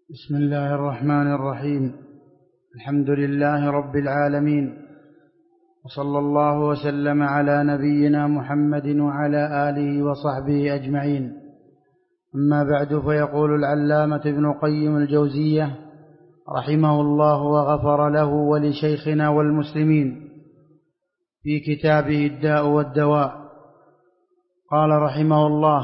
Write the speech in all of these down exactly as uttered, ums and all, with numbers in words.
بسم الله الرحمن الرحيم. الحمد لله رب العالمين، وصلى الله وسلم على نبينا محمد وعلى آله وصحبه أجمعين. أما بعد، فيقول العلامة ابن قيم الجوزية رحمه الله وغفر له ولشيخنا والمسلمين في كتابه الداء والدواء، قال رحمه الله: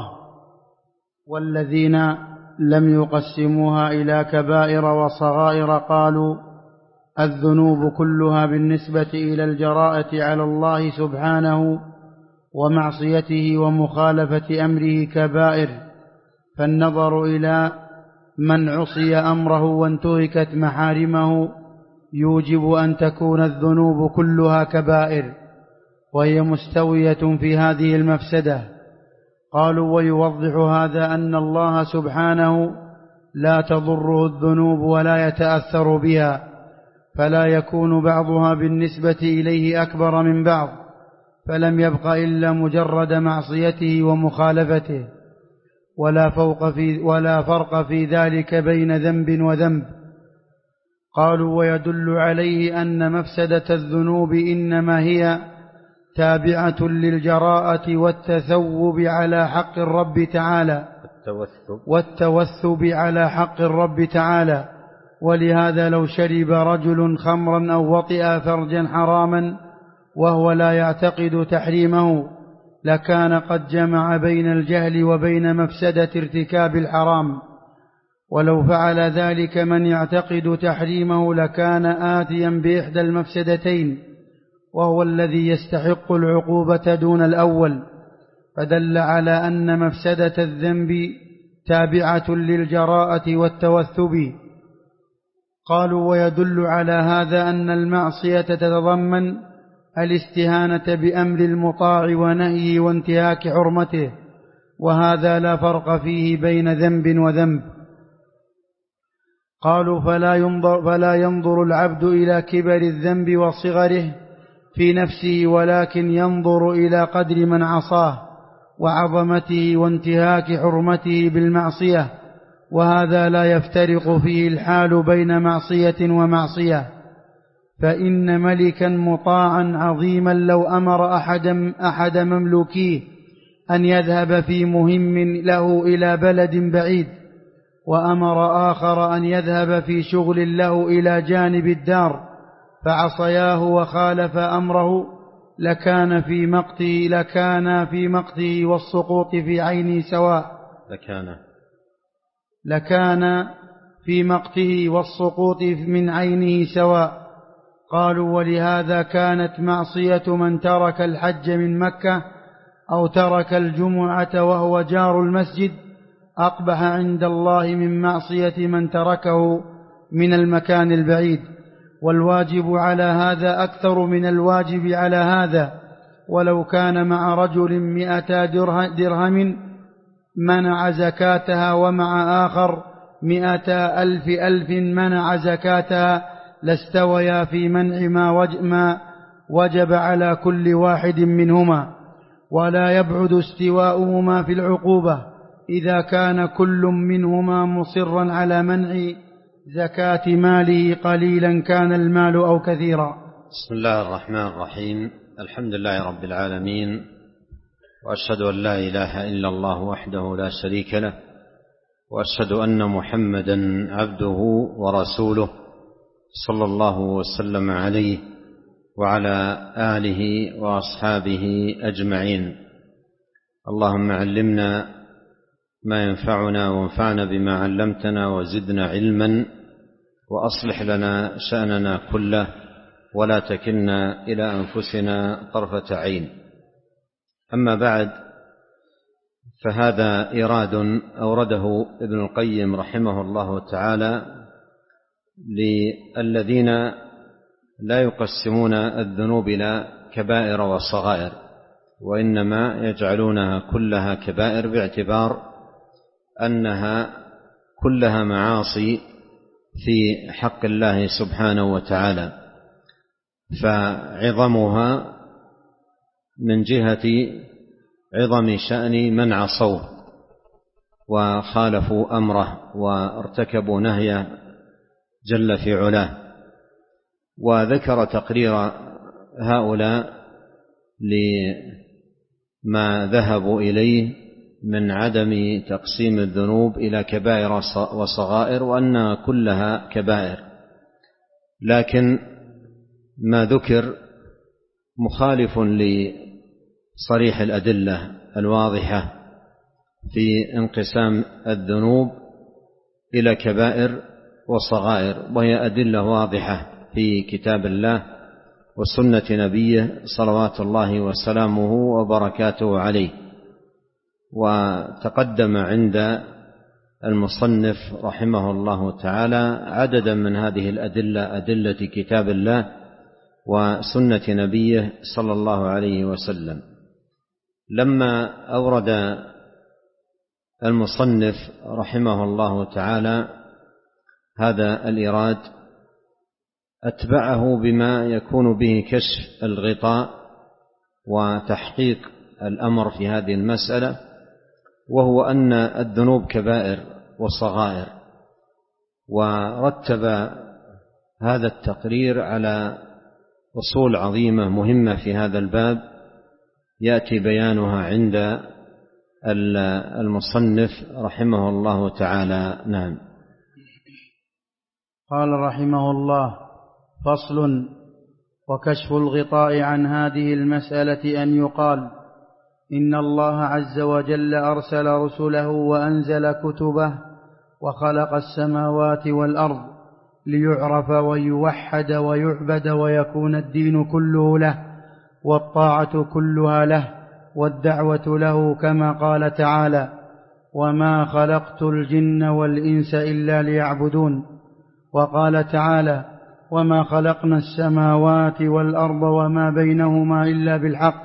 والذين لم يقسموها إلى كبائر وصغائر قالوا الذنوب كلها بالنسبة إلى الجراءة على الله سبحانه ومعصيته ومخالفة أمره كبائر، فالنظر إلى من عصي أمره وانتهكت محارمه يوجب أن تكون الذنوب كلها كبائر، وهي مستوية في هذه المفسدة. قالوا: ويوضح هذا أن الله سبحانه لا تضره الذنوب ولا يتأثر بها، فلا يكون بعضها بالنسبة إليه أكبر من بعض، فلم يبق إلا مجرد معصيته ومخالفته، ولا, فوق في ولا فرق في ذلك بين ذنب وذنب. قالوا: ويدل عليه أن مفسدة الذنوب إنما هي تابعة للجراءة والتثوب على حق الرب تعالى والتوثب على حق الرب تعالى. ولهذا لو شرب رجل خمرا أو وطئ فرجا حراما وهو لا يعتقد تحريمه لكان قد جمع بين الجهل وبين مفسدة ارتكاب الحرام، ولو فعل ذلك من يعتقد تحريمه لكان آتيا بإحدى المفسدتين، وهو الذي يستحق العقوبة دون الأول، فدل على أن مفسدة الذنب تابعة للجراءة والتوثب. قالوا: ويدل على هذا أن المعصية تتضمن الاستهانة بأمر المطاع ونهيه وانتهاك حرمته، وهذا لا فرق فيه بين ذنب وذنب. قالوا: فلا ينظر, فلا ينظر العبد إلى كبر الذنب وصغره في نفسه، ولكن ينظر إلى قدر من عصاه وعظمته وانتهاك حرمته بالمعصية، وهذا لا يفترق فيه الحال بين معصية ومعصية. فإن ملكا مطاعا عظيما لو أمر أحد, أحد مملوكيه أن يذهب في مهم له إلى بلد بعيد، وأمر آخر أن يذهب في شغل له إلى جانب الدار، فعصياه وخالف أمره لكان في مقته لكان في مقته والسقوط في عينه سواء لكان لكان في مقته والسقوط من عينه سواء. قالوا: ولهذا كانت معصية من ترك الحج من مكة أو ترك الجمعة وهو جار المسجد أقبح عند الله من معصية من تركه من المكان البعيد، والواجب على هذا أكثر من الواجب على هذا. ولو كان مع رجل مئة درهم منع زكاتها ومع آخر مئة ألف ألف منع زكاتها لاستويا في منع ما وجب على كل واحد منهما، ولا يبعد استواؤهما في العقوبة إذا كان كل منهما مصرا على منع زكاة ماله قليلا كان المال أو كثيرا. بسم الله الرحمن الرحيم. الحمد لله رب العالمين، وأشهد أن لا إله إلا الله وحده لا شريك له، وأشهد أن محمدا عبده ورسوله صلى الله وسلم عليه وعلى آله وأصحابه أجمعين. اللهم علمنا ما ينفعنا وانفعنا بما علمتنا وزدنا علما، وأصلح لنا شأننا كله ولا تكلنا إلى أنفسنا طرفة عين. أما بعد، فهذا إيراد أورده ابن القيم رحمه الله تعالى للذين لا يقسمون الذنوب إلى كبائر وصغائر، وإنما يجعلونها كلها كبائر باعتبار أنها كلها معاصي في حق الله سبحانه وتعالى، فعظمها من جهة عظم شأن من عصوه، وخالفوا أمره وارتكبوا نهيه جل في علاه. وذكر تقرير هؤلاء لما ذهبوا إليه من عدم تقسيم الذنوب إلى كبائر وصغائر، وأن كلها كبائر، لكن ما ذكر مخالف لصريح الأدلة الواضحة في انقسام الذنوب إلى كبائر وصغائر، وهي أدلة واضحة في كتاب الله وسنة نبيه صلوات الله وسلامه وبركاته عليه. وتقدم عند المصنف رحمه الله تعالى عددا من هذه الأدلة، أدلة كتاب الله وسنة نبيه صلى الله عليه وسلم. لما أورد المصنف رحمه الله تعالى هذا الإيراد أتبعه بما يكون به كشف الغطاء وتحقيق الأمر في هذه المسألة، وهو أن الذنوب كبائر وصغائر، ورتب هذا التقرير على أصول عظيمة مهمة في هذا الباب يأتي بيانها عند المصنف رحمه الله تعالى. نعم. قال رحمه الله: فصل. وكشف الغطاء عن هذه المسألة أن يقال إن الله عز وجل أرسل رسله وأنزل كتبه وخلق السماوات والأرض ليعرف ويوحد ويعبد ويكون الدين كله له والطاعة كلها له والدعوة له، كما قال تعالى: وما خلقت الجن والإنس إلا ليعبدون. وقال تعالى: وما خلقنا السماوات والأرض وما بينهما إلا بالحق.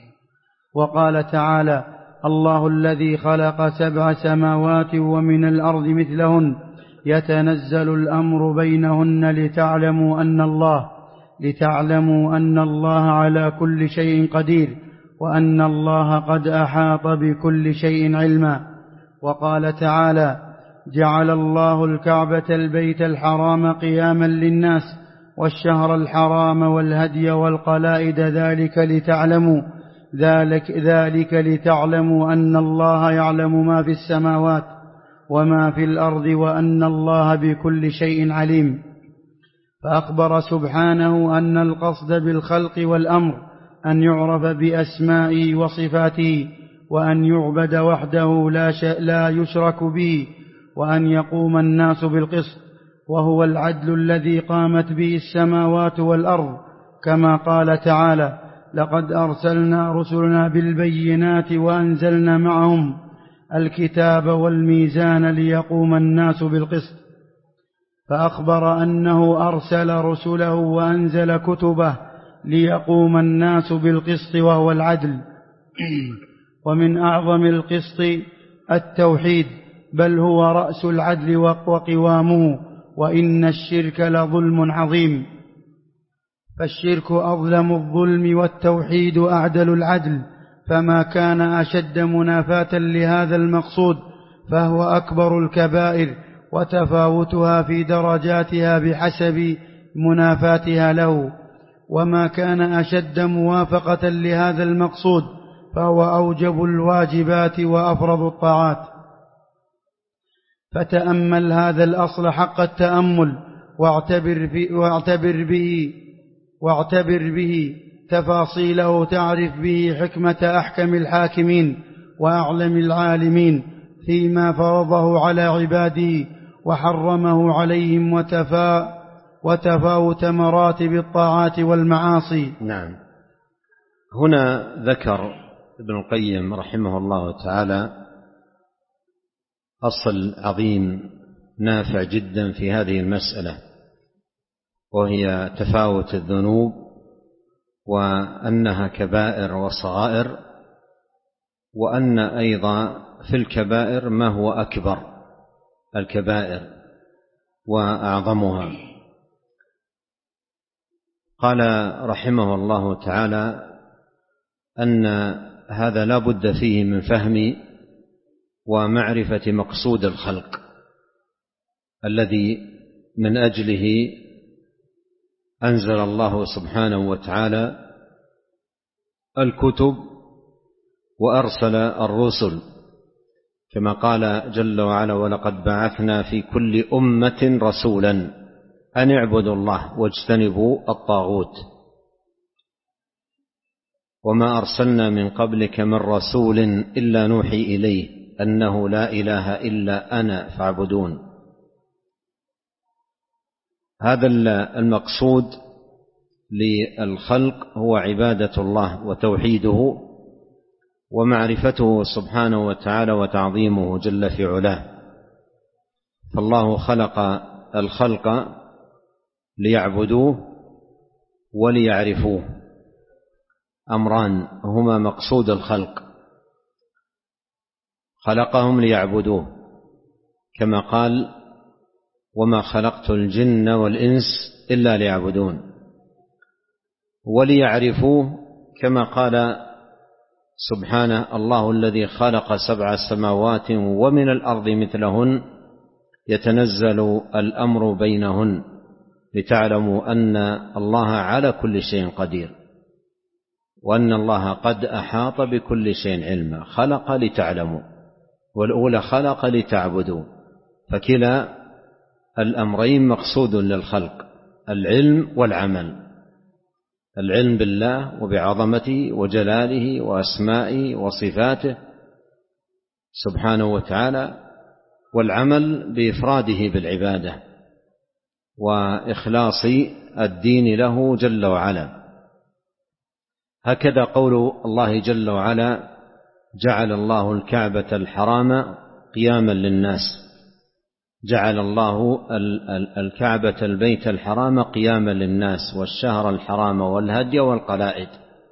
وقال تعالى: الله الذي خلق سبع سماوات ومن الأرض مثلهن يتنزل الأمر بينهن لتعلموا أن الله لتعلموا أن الله على كل شيء قدير وأن الله قد أحاط بكل شيء علما. وقال تعالى: جعل الله الكعبة البيت الحرام قياما للناس والشهر الحرام والهدي والقلائد ذلك لتعلموا ذلك, ذلك لتعلموا أن الله يعلم ما في السماوات وما في الأرض وأن الله بكل شيء عليم. فأخبر سبحانه أن القصد بالخلق والأمر أن يعرف بأسمائه وصفاته، وأن يعبد وحده لا, لا يشرك به، وأن يقوم الناس بالقسط، وهو العدل الذي قامت به السماوات والأرض، كما قال تعالى: لقد أرسلنا رسلنا بالبينات وأنزلنا معهم الكتاب والميزان ليقوم الناس بالقسط. فأخبر أنه أرسل رسله وأنزل كتبه ليقوم الناس بالقسط وهو العدل. ومن أعظم القسط التوحيد، بل هو رأس العدل وقوامه، وإن الشرك لظلم عظيم. فالشرك أظلم الظلم والتوحيد أعدل العدل، فما كان أشد منافاة لهذا المقصود فهو أكبر الكبائر، وتفاوتها في درجاتها بحسب منافاتها له، وما كان أشد موافقة لهذا المقصود فهو أوجب الواجبات وأفرض الطاعات. فتأمل هذا الأصل حق التأمل، واعتبر, في واعتبر به واعتبر به تفاصيله، تعرف به حكمة أحكم الحاكمين وأعلم العالمين فيما فرضه على عباده وحرمه عليهم، وتفا وتفاوت مراتب الطاعات والمعاصي. نعم. هنا ذكر ابن القيم رحمه الله تعالى أصل عظيم نافع جدا في هذه المسألة، وهي تفاوت الذنوب، وأنها كبائر وصغائر، وأن أيضا في الكبائر ما هو أكبر الكبائر وأعظمها. قال رحمه الله تعالى أن هذا لا بد فيه من فهم ومعرفة مقصود الخلق الذي من أجله أنزل الله سبحانه وتعالى الكتب وأرسل الرسل، كما قال جل وعلا: ولقد بعثنا في كل أمة رسولا أن اعبدوا الله واجتنبوا الطاغوت وما أرسلنا من قبلك من رسول إلا نوحي إليه أنه لا إله إلا أنا فاعبدون. هذا المقصود للخلق هو عبادة الله وتوحيده ومعرفته سبحانه وتعالى وتعظيمه جل في علاه. فالله خلق الخلق ليعبدوه وليعرفوه، أمران هما مقصود الخلق، خلقهم ليعبدوه كما قال: وما خلقت الجن والإنس إلا ليعبدون، وليعرفوه كما قال سبحانه: الله الذي خلق سبع سماوات ومن الأرض مثلهن يتنزل الأمر بينهن لتعلموا أن الله على كل شيء قدير وأن الله قد أحاط بكل شيء علما. خلق لتعلموا، والأولى خلق لتعبدوا، فكلا الأمرين مقصود للخلق: العلم والعمل. العلم بالله وبعظمته وجلاله وأسمائه وصفاته سبحانه وتعالى، والعمل بإفراده بالعبادة وإخلاص الدين له جل وعلا. هكذا قول الله جل وعلا: جعل الله الكعبة الحرام قياما للناس. جعل الله الكعبة البيت الحرام قياما للناس، والشهر الحرام والهدي والقلائد.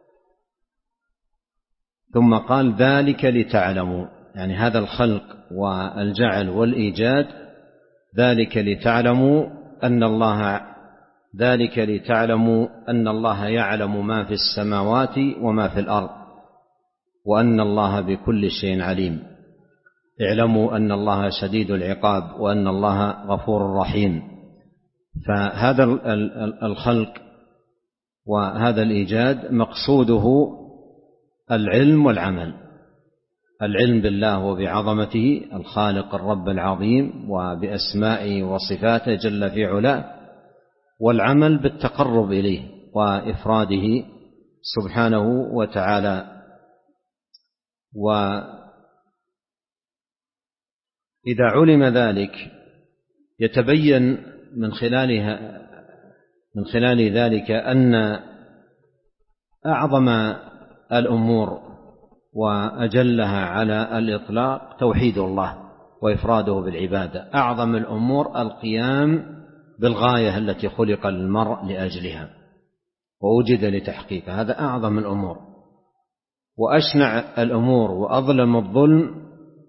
ثم قال: ذلك لتعلموا، يعني هذا الخلق والجعل والإيجاد، ذلك لتعلموا أن الله ذلك لتعلموا أن الله يعلم ما في السماوات وما في الأرض وأن الله بكل شيء عليم. اعلموا أن الله شديد العقاب وأن الله غفور رحيم. فهذا الخلق وهذا الإيجاد مقصوده العلم والعمل: العلم بالله وبعظمته الخالق الرب العظيم وبأسمائه وصفاته جل في علاه، والعمل بالتقرب إليه وإفراده سبحانه وتعالى. وإذا علم ذلك يتبين من خلالها من خلال ذلك أن أعظم الأمور وأجلها على الإطلاق توحيد الله وإفراده بالعبادة. أعظم الأمور القيام بالغاية التي خلق المرء لأجلها ووجد لتحقيقها، هذا أعظم الأمور. وأشنع الأمور وأظلم الظلم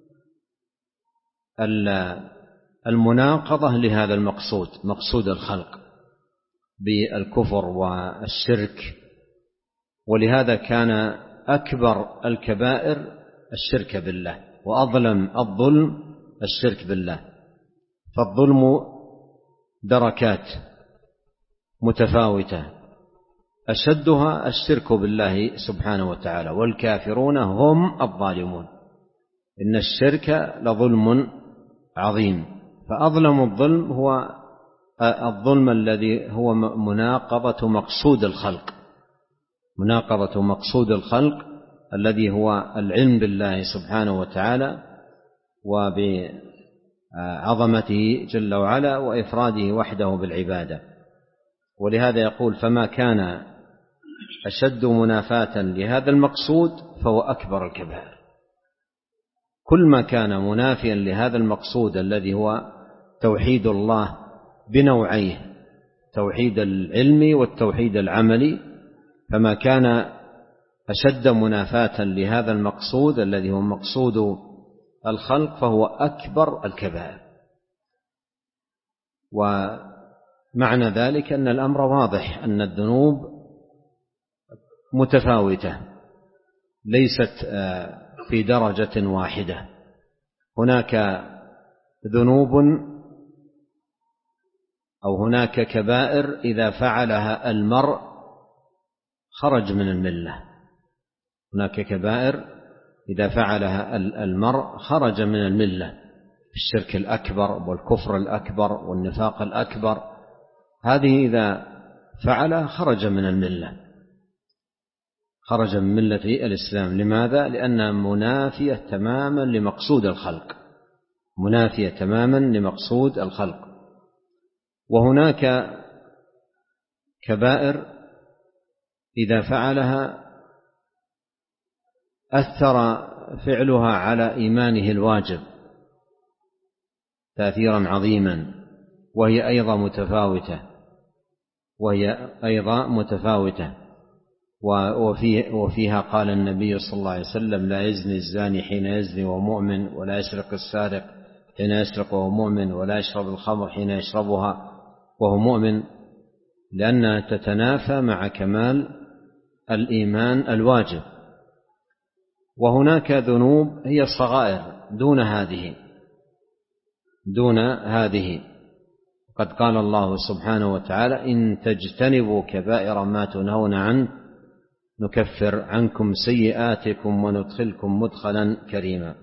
المناقضة لهذا المقصود، مقصود الخلق، بالكفر والشرك. ولهذا كان أكبر الكبائر الشرك بالله، وأظلم الظلم الشرك بالله. فالظلم دركات متفاوتة، أشدها الشرك بالله سبحانه وتعالى، والكافرون هم الظالمون. إن الشرك لظلم عظيم. فأظلم الظلم هو الظلم الذي هو مناقضة مقصود الخلق، مناقضة مقصود الخلق الذي هو العلم بالله سبحانه وتعالى وبعظمته جل وعلا وإفراده وحده بالعبادة. ولهذا يقول: فما كان أشد منافاة لهذا المقصود فهو أكبر الكبائر. كل ما كان منافيا لهذا المقصود الذي هو توحيد الله بنوعيه، توحيد العلمي والتوحيد العملي، فما كان أشد منافاة لهذا المقصود الذي هو مقصود الخلق فهو أكبر الكبائر. ومعنى ذلك أن الأمر واضح، أن الذنوب متفاوتة ليست في درجة واحدة، هناك ذنوب أو هناك كبائر إذا فعلها المرء خرج من الملة. هناك كبائر إذا فعلها المرء خرج من الملة، الشرك الأكبر والكفر الأكبر والنفاق الأكبر، هذه إذا فعلها خرج من الملة، خرج من ملة الإسلام. لماذا؟ لأنها منافية تماما لمقصود الخلق، منافية تماما لمقصود الخلق. وهناك كبائر إذا فعلها أثر فعلها على إيمانه الواجب تأثيرا عظيما، وهي أيضا متفاوتة وهي أيضا متفاوتة وفيها قال النبي صلى الله عليه وسلم: لا يزني الزاني حين يزني وهو مؤمن، ولا يسرق السارق حين يسرق وهو مؤمن، ولا يشرب الخمر حين يشربها وهو مؤمن، لأنها تتنافى مع كمال الإيمان الواجب. وهناك ذنوب هي الصغائر دون هذه دون هذه قد قال الله سبحانه وتعالى: إن تجتنبوا كبائر ما تنهون عنه نكفر عنكم سيئاتكم وندخلكم مدخلا كريما.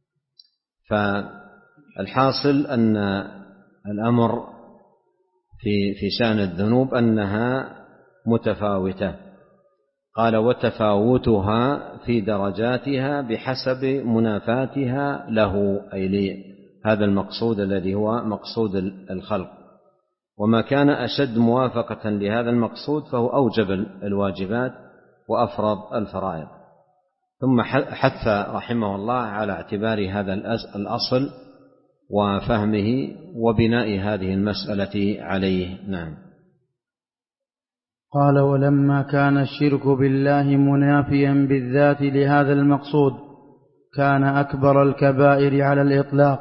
فالحاصل أن الأمر في في شأن الذنوب أنها متفاوتة. قال: وتفاوتها في درجاتها بحسب منافاتها له، أي لهذا المقصود الذي هو مقصود الخلق. وما كان أشد موافقة لهذا المقصود فهو أوجب الواجبات وأفرض الفرائض. ثم حث رحمه الله على اعتبار هذا الأصل وفهمه وبناء هذه المسألة عليه. نعم. قال: ولما كان الشرك بالله منافيا بالذات لهذا المقصود كان أكبر الكبائر على الإطلاق،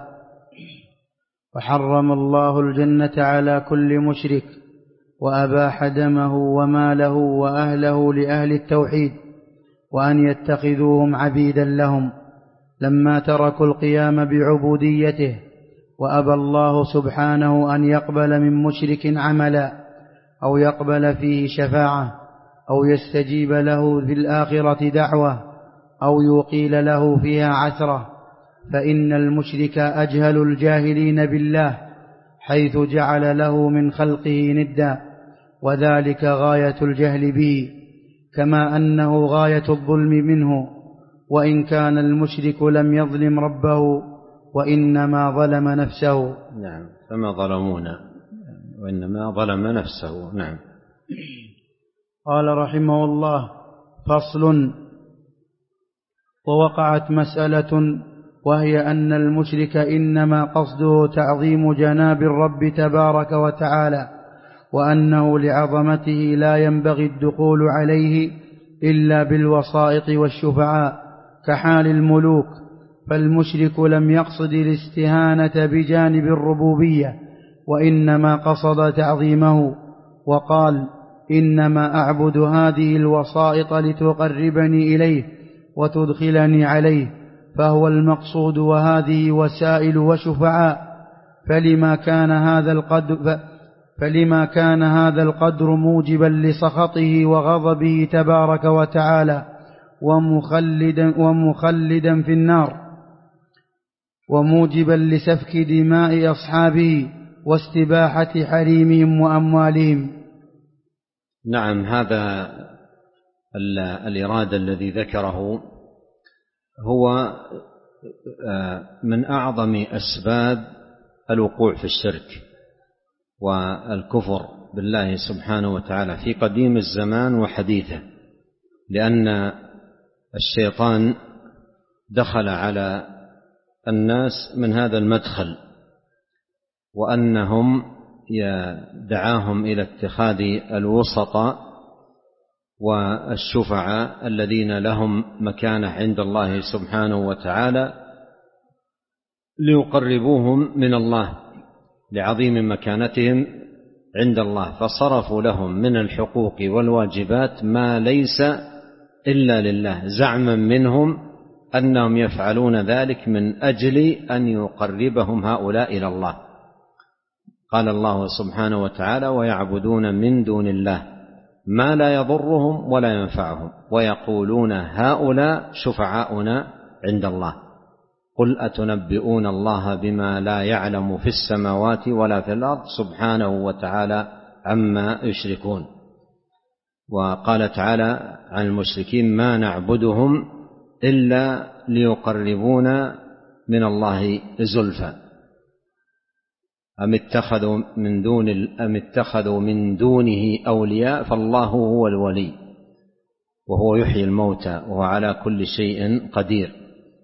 وحرم الله الجنة على كل مشرك، وأباح دمه وماله وأهله لأهل التوحيد، وأن يتخذوهم عبيدا لهم لما تركوا القيام بعبوديته. وأبى الله سبحانه أن يقبل من مشرك عملا أو يقبل فيه شفاعة أو يستجيب له في الآخرة دعوة أو يقيل له فيها عثرة، فإن المشرك أجهل الجاهلين بالله، حيث جعل له من خلقه ندا، وذلك غاية الجهل به، كما أنه غاية الظلم منه، وإن كان المشرك لم يظلم ربه وإنما ظلم نفسه. نعم، فما ظلمونا وإنما ظلم نفسه. نعم. قال رحمه الله: فصل. ووقعت مسألة، وهي أن المشرك إنما قصده تعظيم جناب الرب تبارك وتعالى، وأنه لعظمته لا ينبغي الدخول عليه إلا بالوسائط والشفعاء كحال الملوك. فالمشرك لم يقصد الاستهانة بجانب الربوبية، وإنما قصد تعظيمه، وقال: إنما أعبد هذه الوسائط لتقربني إليه وتدخلني عليه، فهو المقصود، وهذه وسائل وشفعاء. فلما كان هذا القدر فلما كان هذا القدر موجبا لسخطه وغضبه تبارك وتعالى، ومخلدا, ومخلدا في النار، وموجبا لسفك دماء أصحابه واستباحة حريمهم وأموالهم. نعم، هذا الإرادة الذي ذكره هو من أعظم أسباب الوقوع في الشرك والكفر بالله سبحانه وتعالى في قديم الزمان وحديثه، لأن الشيطان دخل على الناس من هذا المدخل، وأنهم دعاهم إلى اتخاذ الوسطاء والشفعاء الذين لهم مكانة عند الله سبحانه وتعالى ليقربوهم من الله لعظيم مكانتهم عند الله، فصرفوا لهم من الحقوق والواجبات ما ليس إلا لله، زعما منهم أنهم يفعلون ذلك من أجل أن يقربهم هؤلاء إلى الله. قال الله سبحانه وتعالى: ويعبدون من دون الله ما لا يضرهم ولا ينفعهم ويقولون هؤلاء شفعاؤنا عند الله قل أتنبئون الله بما لا يعلم في السماوات ولا في الأرض سبحانه وتعالى عما يشركون. وقال تعالى عن المشركين: ما نعبدهم إلا ليقربونا من الله زلفى أم اتخذوا من دون أم اتخذوا من دونه أولياء فالله هو الولي وهو يحيي الموتى وهو على كل شيء قدير.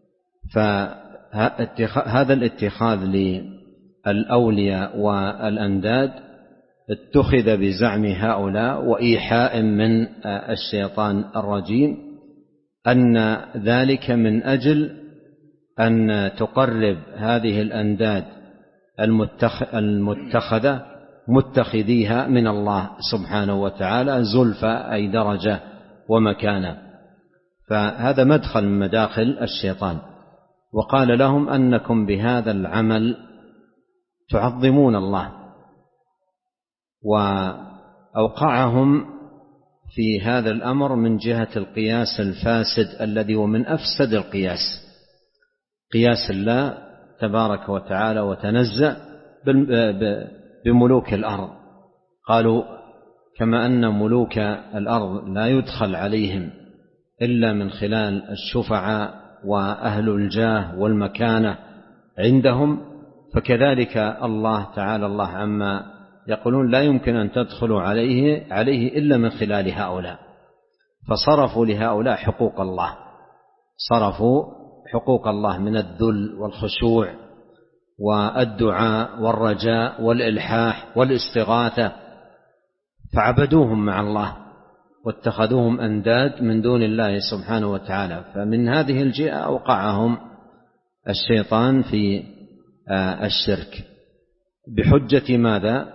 فهذا الاتخاذ للأولياء والأنداد اتخذ بزعم هؤلاء وإيحاء من الشيطان الرجيم أن ذلك من أجل أن تقرب هذه الأنداد المتخذة متخذيها من الله سبحانه وتعالى زلفى أي درجة ومكانة. فهذا مدخل من مداخل الشيطان. وقال لهم أنكم بهذا العمل تعظمون الله، وأوقعهم في هذا الأمر من جهة القياس الفاسد الذي هو من أفسد القياس، قياس الله تبارك وتعالى وتنزه بملوك الأرض. قالوا كما أن ملوك الأرض لا يدخل عليهم إلا من خلال الشفعاء وأهل الجاه والمكانة عندهم، فكذلك الله تعالى الله عما يقولون لا يمكن أن تدخلوا عليه عليه إلا من خلال هؤلاء. فصرفوا لهؤلاء حقوق الله، صرفوا حقوق الله من الذل والخشوع والدعاء والرجاء والإلحاح والاستغاثة، فعبدوهم مع الله واتخذوهم أنداد من دون الله سبحانه وتعالى. فمن هذه الجهة أوقعهم الشيطان في الشرك بحجة ماذا؟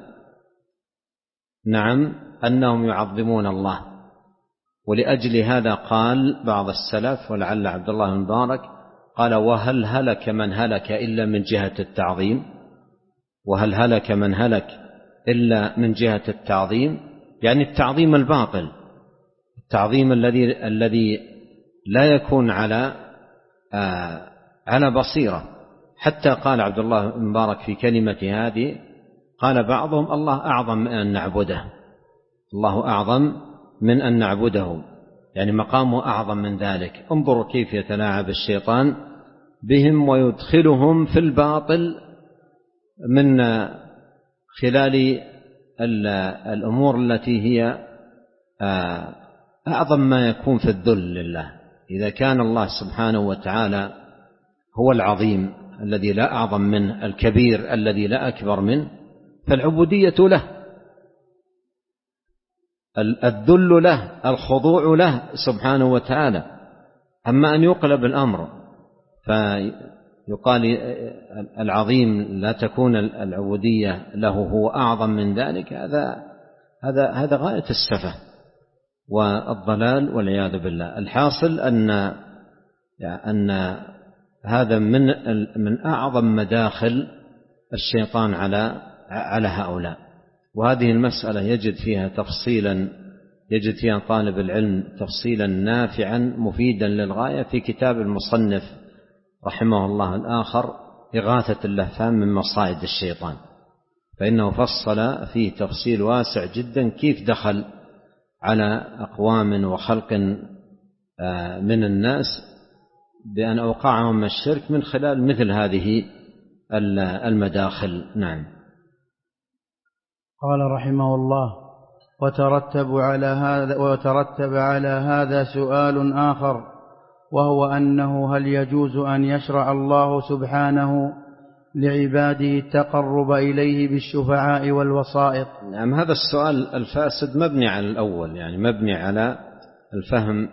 نعم، أنهم يعظمون الله. ولأجل هذا قال بعض السلف ولعل عبد الله بن مبارك قال: وهل هلك من هلك إلا من جهة التعظيم؟ وهل هلك من هلك إلا من جهة التعظيم، يعني التعظيم الباطل، التعظيم الذي الذي لا يكون على آه على بصيرة. حتى قال عبد الله بن مبارك في كلمة هذه، قال بعضهم: الله أعظم من أن نعبده، الله أعظم من أن نعبده، يعني مقامه أعظم من ذلك. انظروا كيف يتلاعب الشيطان بهم ويدخلهم في الباطل من خلال الأمور التي هي أعظم ما يكون في الذل لله. إذا كان الله سبحانه وتعالى هو العظيم الذي لا أعظم منه، الكبير الذي لا أكبر منه، فالعبودية له، الذل له، الخضوع له سبحانه وتعالى. أما أن يقلب الأمر فيقال العظيم لا تكون العبودية له هو أعظم من ذلك، هذا هذا هذا غاية السفه والضلال والعياذ بالله. الحاصل أن أن هذا من من أعظم مداخل الشيطان على على هؤلاء. وهذه المسألة يجد فيها تفصيلا يجد فيها طالب العلم تفصيلا نافعا مفيدا للغاية في كتاب المصنف رحمه الله الآخر إغاثة اللهفان من مصائد الشيطان، فإنه فصل فيه تفصيل واسع جدا كيف دخل على أقوام وخلق من الناس بأن أوقعهم الشرك من خلال مثل هذه المداخل. نعم. قال رحمه الله: وترتب على هذا وترتب على هذا سؤال آخر، وهو أنه هل يجوز أن يشرع الله سبحانه لعباده التقرب إليه بالشفعاء والوسائط؟ نعم، هذا السؤال الفاسد مبني على الأول، يعني مبني على الفهم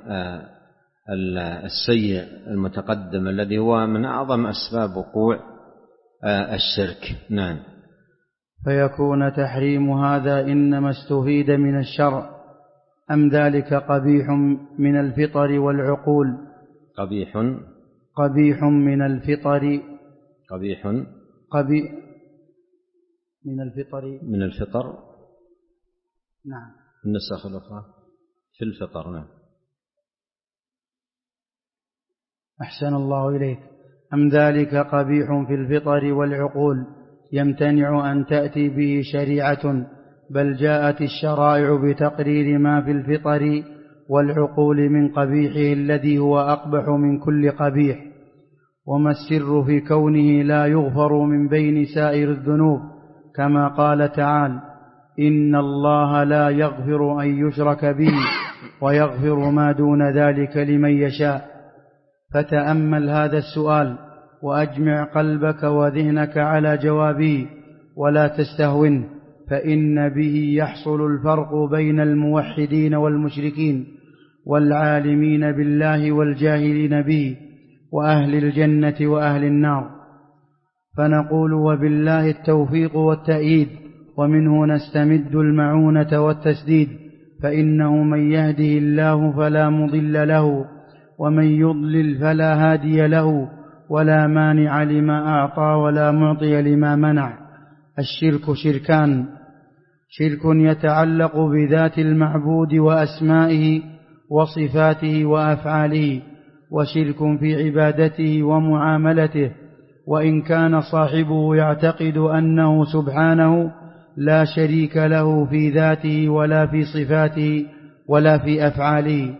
السيء المتقدم الذي هو من أعظم أسباب وقوع الشرك. نعم. فيكون تحريم هذا إنما استفيد من الشرع، أم ذلك قبيح من الفطر والعقول؟ قبيح قبيح من الفطر قبيح قبي من الفطر من الفطر. نعم. النسخ الأخرى في الفطر. نعم. أحسن الله إليك. أم ذلك قبيح في الفطر والعقول يمتنع أن تأتي به شريعة، بل جاءت الشرائع بتقرير ما في الفطر والعقول من قبيحه الذي هو أقبح من كل قبيح. وما السر في كونه لا يغفر من بين سائر الذنوب، كما قال تعالى: إن الله لا يغفر أن يشرك به ويغفر ما دون ذلك لمن يشاء. فتأمل هذا السؤال وأجمع قلبك وذهنك على جوابه، ولا تستهونه، فإن به يحصل الفرق بين الموحدين والمشركين، والعالمين بالله والجاهلين به، وأهل الجنة وأهل النار. فنقول: وبالله التوفيق والتأييد، ومنه نستمد المعونة والتسديد، فإنه من يهده الله فلا مضل له، ومن يضلل فلا هادي له، ولا مانع لما أعطى ولا معطي لما منع. الشرك شركان: شرك يتعلق بذات المعبود وأسمائه وصفاته وأفعاله، وشرك في عبادته ومعاملته، وإن كان صاحبه يعتقد أنه سبحانه لا شريك له في ذاته ولا في صفاته ولا في أفعاله.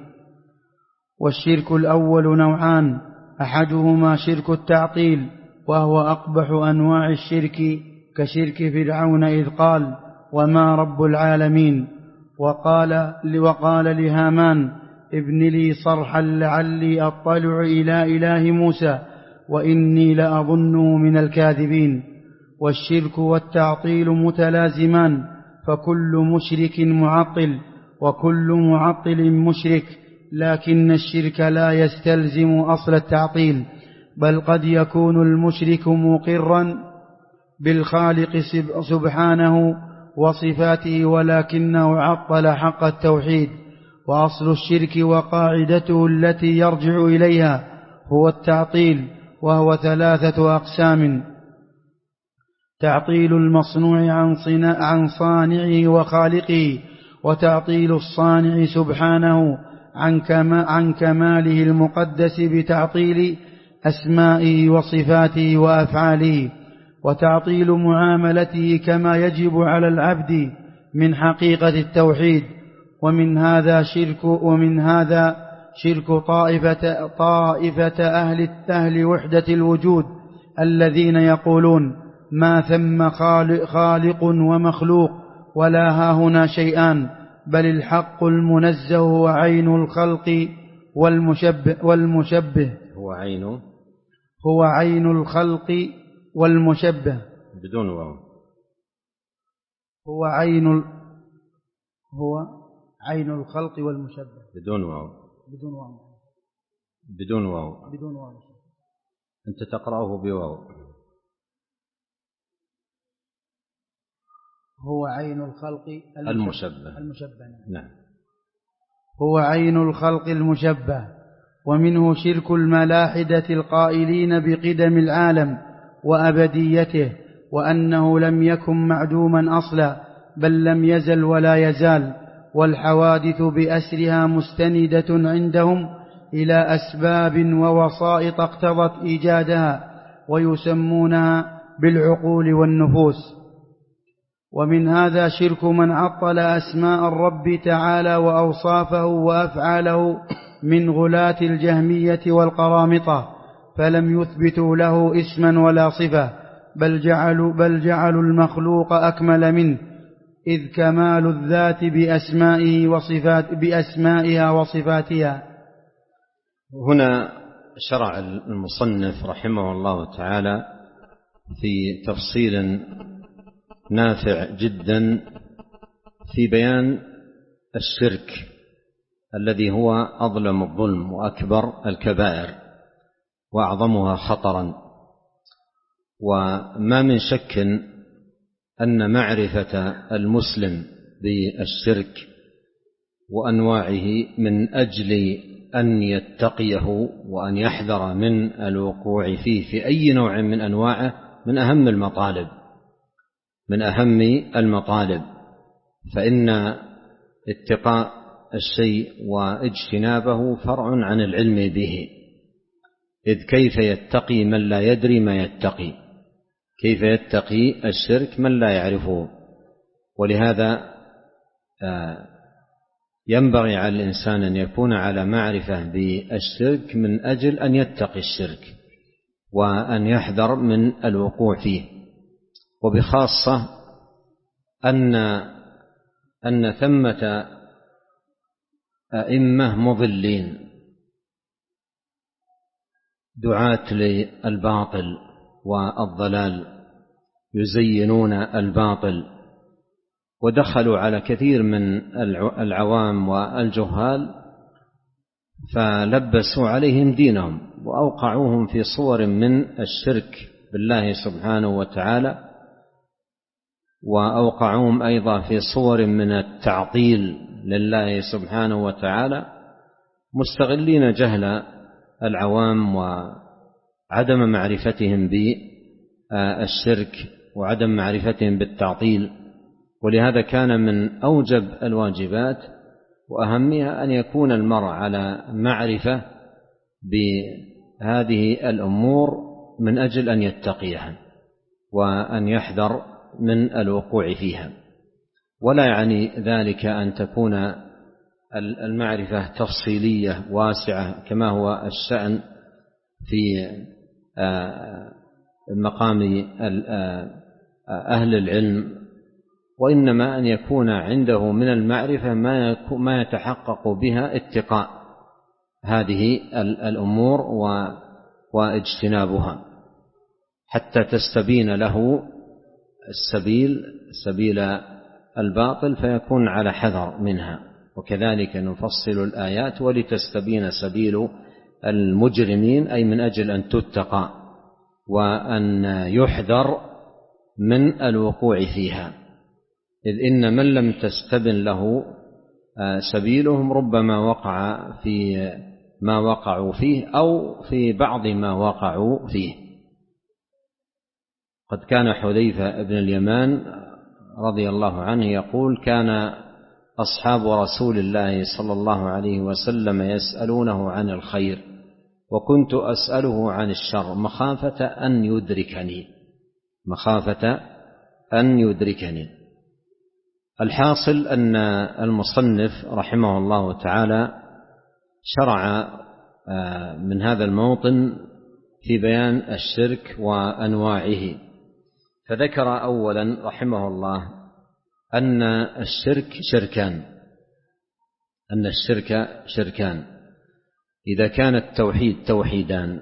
والشرك الأول نوعان: أحدهما شرك التعطيل، وهو أقبح أنواع الشرك، كشرك فرعون إذ قال: وما رب العالمين، وقال, وقال لهامان: ابن لي صرحا لعلي أطلع إلى إله موسى وإني لأظنه من الكاذبين. والشرك والتعطيل متلازمان، فكل مشرك معطل، وكل معطل مشرك، لكن الشرك لا يستلزم أصل التعطيل، بل قد يكون المشرك مقرا بالخالق سبحانه وصفاته، ولكنه عطل حق التوحيد. وأصل الشرك وقاعدته التي يرجع إليها هو التعطيل، وهو ثلاثة أقسام: تعطيل المصنوع عن صانعه وخالقه، وتعطيل الصانع سبحانه عن كماله المقدس بتعطيل أسمائه وصفاته وأفعاله، وتعطيل معاملته كما يجب على العبد من حقيقة التوحيد. ومن هذا شرك ومن هذا شرك طائفة, طائفة أهل, أهل وحدة الوجود، الذين يقولون: ما ثم خالق, خالق ومخلوق، ولا هاهنا شيئان، بل الحق المنزه هو عين الخلق والمشبه, والمشبه هو عين هو عين الخلق والمشبه بدون واو هو عين هو عين الخلق والمشبه بدون واو بدون واو بدون واو بدون واو أنت تقرأه بواو. هو عين الخلق المشبه المشبه نعم. هو عين الخلق المشبه. ومنه شرك الملاحدة القائلين بقدم العالم وأبديته، وأنه لم يكن معدوما أصلا، بل لم يزل ولا يزال، والحوادث بأسرها مستندة عندهم إلى أسباب ووسائط اقتضت إيجادها، ويسمونها بالعقول والنفوس. ومن هذا شرك من عطل أسماء الرب تعالى وأوصافه وأفعاله من غلاة الجهمية والقرامطة، فلم يثبتوا له اسما ولا صفة، بل جعلوا, بل جعلوا المخلوق أكمل منه، إذ كمال الذات بأسمائه وصفات بأسمائها وصفاتها. هنا شرع المصنف رحمه الله تعالى في تفصيل نافع جدا في بيان الشرك الذي هو أظلم الظلم وأكبر الكبائر وأعظمها خطرا. وما من شك أن معرفة المسلم بالشرك وأنواعه من أجل أن يتقيه وأن يحذر من الوقوع فيه في أي نوع من أنواعه من أهم المطالب من أهم المطالب فإن اتقاء الشيء واجتنابه فرع عن العلم به، إذ كيف يتقي من لا يدري ما يتقي، كيف يتقي الشرك من لا يعرفه. ولهذا ينبغي على الإنسان أن يكون على معرفة بالشرك من أجل أن يتقي الشرك وأن يحذر من الوقوع فيه، وبخاصة أن أن ثمة أئمة مضلين دعاة للباطل والضلال يزينون الباطل، ودخلوا على كثير من العوام والجهال فلبسوا عليهم دينهم وأوقعوهم في صور من الشرك بالله سبحانه وتعالى، وأوقعوهم أيضا في صور من التعطيل لله سبحانه وتعالى، مستغلين جهل العوام وعدم معرفتهم بالشرك وعدم معرفتهم بالتعطيل. ولهذا كان من أوجب الواجبات وأهمها أن يكون المرء على معرفة بهذه الأمور من أجل أن يتقيها وأن يحذر من الوقوع فيها. ولا يعني ذلك أن تكون المعرفة تفصيلية واسعة كما هو الشأن في مقام أهل العلم، وإنما أن يكون عنده من المعرفة ما يتحقق بها اتقاء هذه الأمور واجتنابها حتى تستبين له السبيل سبيل الباطل فيكون على حذر منها. وكذلك نفصل الآيات ولتستبين سبيل المجرمين، أي من أجل أن تتقى وأن يحذر من الوقوع فيها، إذ إن من لم تستبن له سبيلهم ربما وقع في ما وقعوا فيه أو في بعض ما وقعوا فيه. قد كان حذيفة بن اليمان رضي الله عنه يقول: كان أصحاب رسول الله صلى الله عليه وسلم يسألونه عن الخير وكنت أسأله عن الشر مخافة أن يدركني مخافة أن يدركني. الحاصل أن المصنف رحمه الله تعالى شرع من هذا الموطن في بيان الشرك وأنواعه، فذكر أولا رحمه الله أن الشرك شركان أن الشرك شركان إذا كان التوحيد توحيدان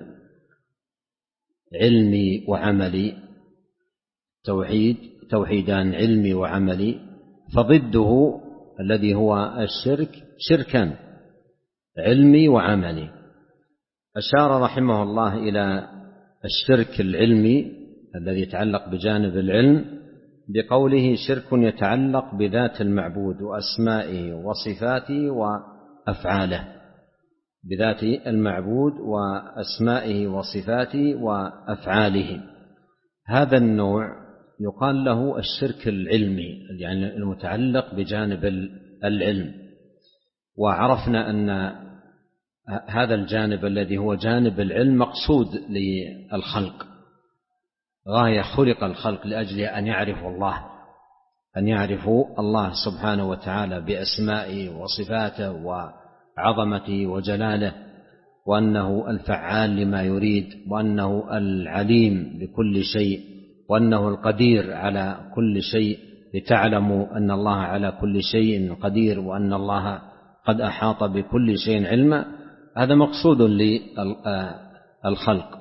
علمي وعملي توحيد توحيدان علمي وعملي، فضده الذي هو الشرك شركان علمي وعملي. أشار رحمه الله إلى الشرك العلمي الذي يتعلق بجانب العلم بقوله: شرك يتعلق بذات المعبود وأسمائه وصفاته وأفعاله بذات المعبود وأسمائه وصفاته وأفعاله. هذا النوع يقال له الشرك العلمي، يعني المتعلق بجانب العلم. وعرفنا أن هذا الجانب الذي هو جانب العلم مقصود للخلق، غاية خلق الخلق لأجل أن يعرفوا الله أن يعرفوا الله سبحانه وتعالى بأسمائه وصفاته وعظمته وجلاله، وأنه الفعال لما يريد، وأنه العليم بكل شيء، وأنه القدير على كل شيء، لتعلموا أن الله على كل شيء قدير وأن الله قد أحاط بكل شيء علما. هذا مقصود للخلق.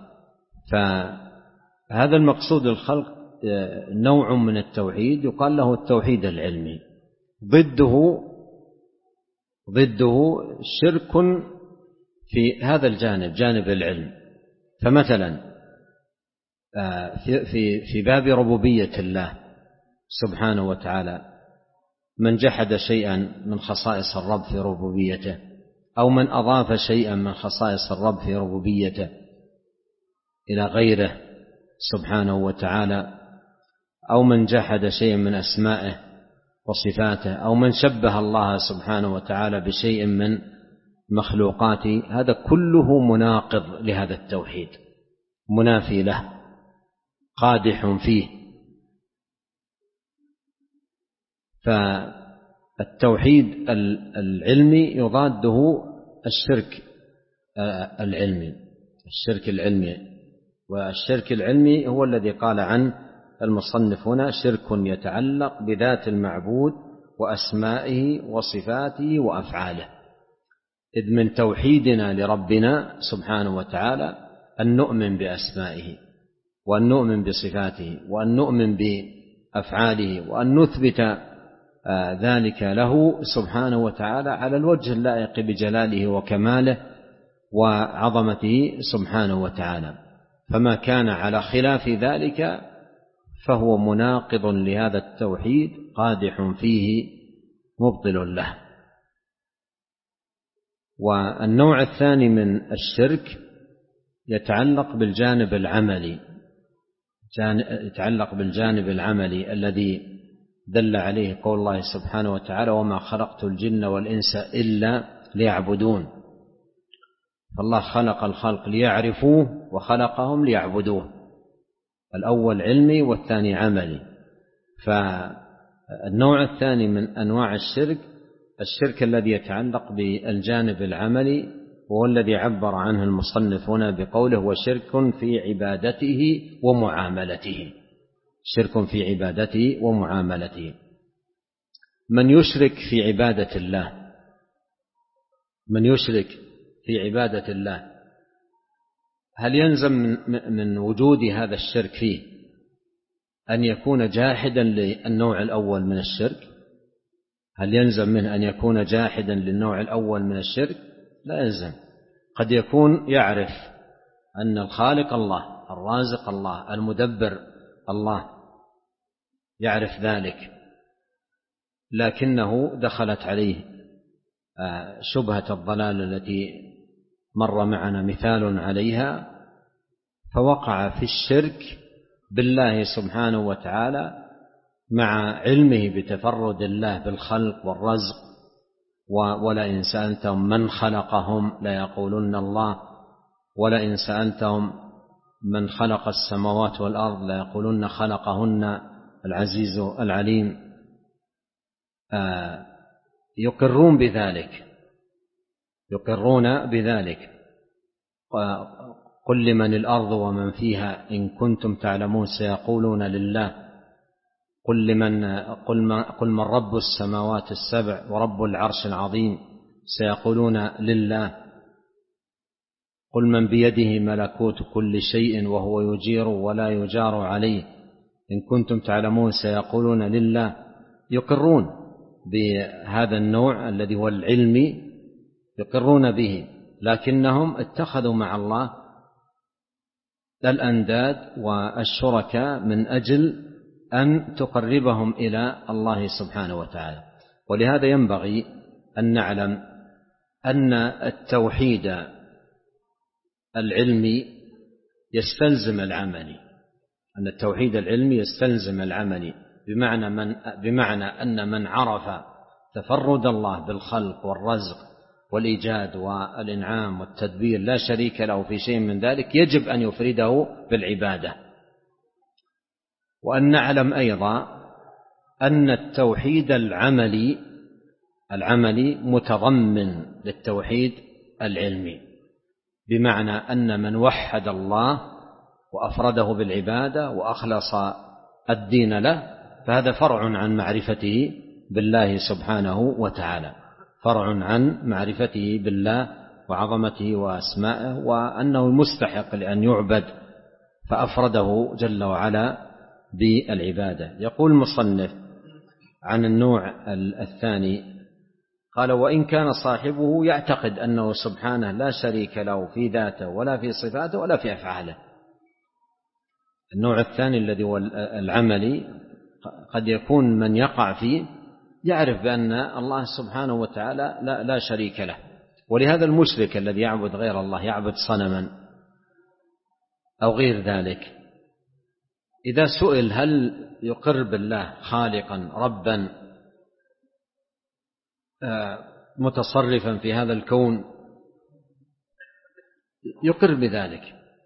فهذا المقصود للخلق نوع من التوحيد يقال له التوحيد العلمي. ضده ضده شرك في هذا الجانب جانب العلم. فمثلا في في في باب ربوبية الله سبحانه وتعالى، من جحد شيئا من خصائص الرب في ربوبيته أو من أضاف شيئا من خصائص الرب في ربوبيته إلى غيره سبحانه وتعالى، أو من جحد شيئا من أسمائه وصفاته، أو من شبه الله سبحانه وتعالى بشيء من مخلوقاته، هذا كله مناقض لهذا التوحيد، منافي له، قادح فيه. فالتوحيد العلمي يضاده الشرك العلمي الشرك العلمي والشرك العلمي هو الذي قال عنه المصنف هنا: شرك يتعلق بذات المعبود وأسمائه وصفاته وأفعاله. إذ من توحيدنا لربنا سبحانه وتعالى أن نؤمن بأسمائه، وأن نؤمن بصفاته، وأن نؤمن بأفعاله، وأن نثبت ذلك له سبحانه وتعالى على الوجه اللائق بجلاله وكماله وعظمته سبحانه وتعالى. فما كان على خلاف ذلك فهو مناقض لهذا التوحيد، قادح فيه، مبطل له. والنوع الثاني من الشرك يتعلق بالجانب العملي يتعلق بالجانب العملي الذي دل عليه قول الله سبحانه وتعالى: وما خلقت الجن والإنس إلا ليعبدون. فالله خلق الخلق ليعرفوه وخلقهم ليعبدوه، الأول علمي والثاني عملي. فالنوع الثاني من أنواع الشرك الشرك الذي يتعلق بالجانب العملي، وهو الذي عبر عنه المصنف هنا بقوله: وشرك في عبادته ومعاملته. شرك في عبادته ومعاملته. من يشرك في عبادة الله من يشرك في عبادة الله هل يلزم من, من وجود هذا الشرك فيه أن يكون جاحدا للنوع الأول من الشرك؟ هل يلزم منه أن يكون جاحدا للنوع الأول من الشرك؟ لا يلزم. قد يكون يعرف أن الخالق الله، الرازق الله، المدبر الله، يعرف ذلك، لكنه دخلت عليه شبهة الضلال التي مر معنا مثال عليها، فوقع في الشرك بالله سبحانه وتعالى مع علمه بتفرد الله بالخلق والرزق. ولئن سألتهم من خلقهم ليقولن الله، ولئن سألتهم من خلق السماوات والأرض ليقولن خلقهن العزيز العليم. آه يقرون بذلك يقرون بذلك قل لمن الأرض ومن فيها إن كنتم تعلمون سيقولون لله. قل لمن قل, قل من رب السماوات السبع ورب العرش العظيم سيقولون لله. قل من بيده ملكوت كل شيء وهو يجير ولا يجار عليه إن كنتم تعلمون سيقولون لله. يقرون بهذا النوع الذي هو العلمي، يقرون به، لكنهم اتخذوا مع الله الأنداد والشركاء من أجل أن تقربهم إلى الله سبحانه وتعالى. ولهذا ينبغي أن نعلم أن التوحيد العلمي يستلزم العملي أن التوحيد العلمي يستلزم العملي بمعنى, من بمعنى أن من عرف تفرد الله بالخلق والرزق والإيجاد والإنعام والتدبير لا شريك له في شيء من ذلك يجب أن يفرده بالعبادة. وأن نعلم أيضا أن التوحيد العملي العملي متضمن للتوحيد العلمي، بمعنى أن من وحد الله وأفرده بالعبادة وأخلص الدين له فهذا فرع عن معرفته بالله سبحانه وتعالى، فرع عن معرفته بالله وعظمته وأسمائه وأنه مستحق لأن يعبد، فأفرده جل وعلا بالعبادة. يقول المصنف عن النوع الثاني قال: وإن كان صاحبه يعتقد أنه سبحانه لا شريك له في ذاته ولا في صفاته ولا في أفعاله. النوع الثاني الذي هو العملي قد يكون من يقع فيه يعرف بأن الله سبحانه وتعالى لا, لا شريك له ولهذا المشرك الذي يعبد غير الله، يعبد صنما أو غير ذلك، إذا سئل هل يقر بالله خالقا ربا متصرفا في هذا الكون، يقر بذلك،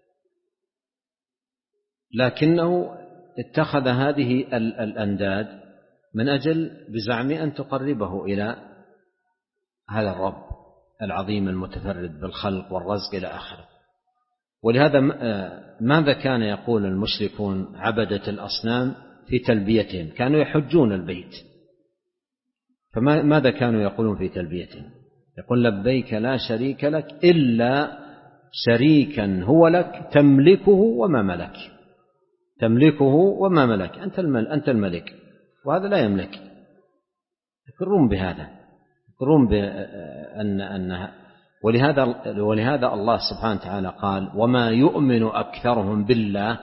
لكنه اتخذ هذه الأنداد من أجل بزعم أن تقربه إلى هذا الرب العظيم المتفرد بالخلق والرزق إلى آخره. ولهذا ماذا كان يقول المشركون عبدة الأصنام في تلبيتهم؟ كانوا يحجون البيت، فماذا كانوا يقولون في تلبيتهم؟ يقول لبيك لا شريك لك إلا شريكا هو لك تملكه وما ملك، تملكه وما ملك، أنت أنت الملك وهذا لا يملك. يقرون بهذا، يقرون بأن أنها ولهذا ولهذا الله سبحانه وتعالى قال وما يؤمن أكثرهم بالله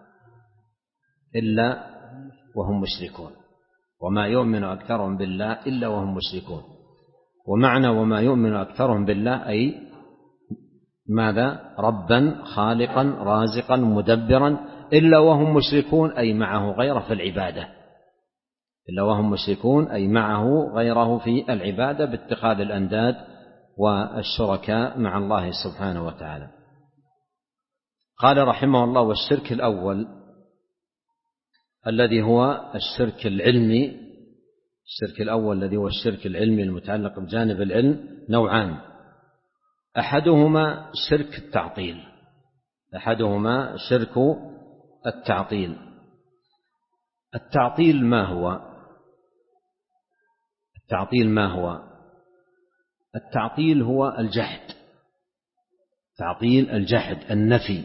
إلا وهم مشركون، وما يؤمن أكثرهم بالله إلا وهم مشركون. ومعنى وما يؤمن أكثرهم بالله أي ماذا؟ ربا خالقا رازقا مدبرا، إلا وهم مشركون أي معه غيره في العبادة، إلا وهم مشركون أي معه غيره في العبادة باتخاذ الأنداد والشركاء مع الله سبحانه وتعالى. قال رحمه الله والشرك الأول الذي هو الشرك العلمي، الشرك الأول الذي هو الشرك العلمي المتعلق بجانب العلم نوعان، أحدهما شرك التعطيل، أحدهما شرك التعطيل. التعطيل ما هو؟ التعطيل ما هو؟ التعطيل هو الجحد، تعطيل الجحد النفي.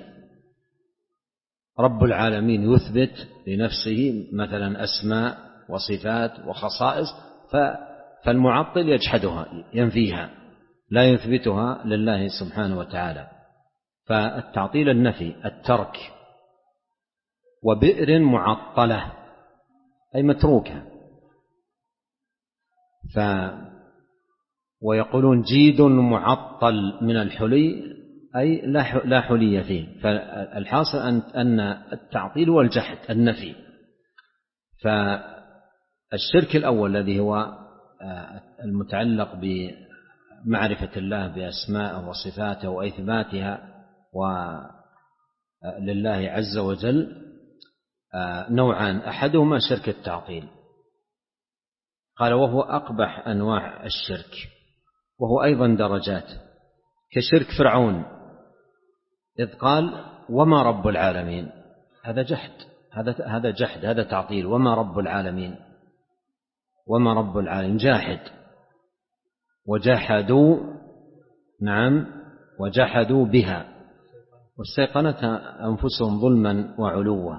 رب العالمين يثبت لنفسه مثلا أسماء وصفات وخصائص، فالمعطل يجحدها ينفيها، لا يثبتها لله سبحانه وتعالى. فالتعطيل النفي، الترك. وبئر معطلة أي متروكة، ف ويقولون جيد معطل من الحلي أي لا حلي فيه. فالحاصل أن التعطيل هو الجحد النفي. فالشرك الأول الذي هو المتعلق بمعرفة الله بأسماءه وصفاته وإثباتها ولله عز وجل نوعان، أحدهما شرك التعطيل. قال وهو أقبح أنواع الشرك، وهو أيضا درجات، كشرك فرعون إذ قال وما رب العالمين، هذا جحد، هذا هذا جحد، هذا تعطيل. وما رب العالمين، وما رب العالمين، جاحد. وجحدوا، نعم، وجحدوا بها واستيقنتها أنفسهم ظلما وعلوا.